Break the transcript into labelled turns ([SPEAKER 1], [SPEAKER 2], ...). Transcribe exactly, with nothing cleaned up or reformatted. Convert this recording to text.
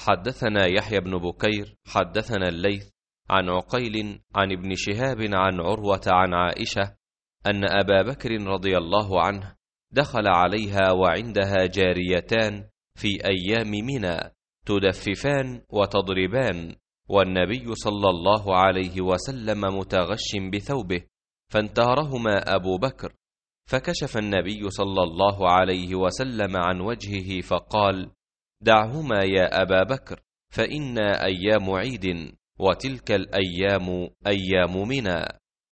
[SPEAKER 1] حدثنا يحيى بن بكير حدثنا الليث عن عقيل عن ابن شهاب عن عروة عن عائشة أن أبا بكر رضي الله عنه دخل عليها وعندها جاريتان في أيام منى تدففان وتضربان، والنبي صلى الله عليه وسلم متغش بثوبه، فانتهرهما أبو بكر، فكشف النبي صلى الله عليه وسلم عن وجهه فقال: دعهما يا أبا بكر، فإنا أيام عيد، وتلك الأيام أيام منى.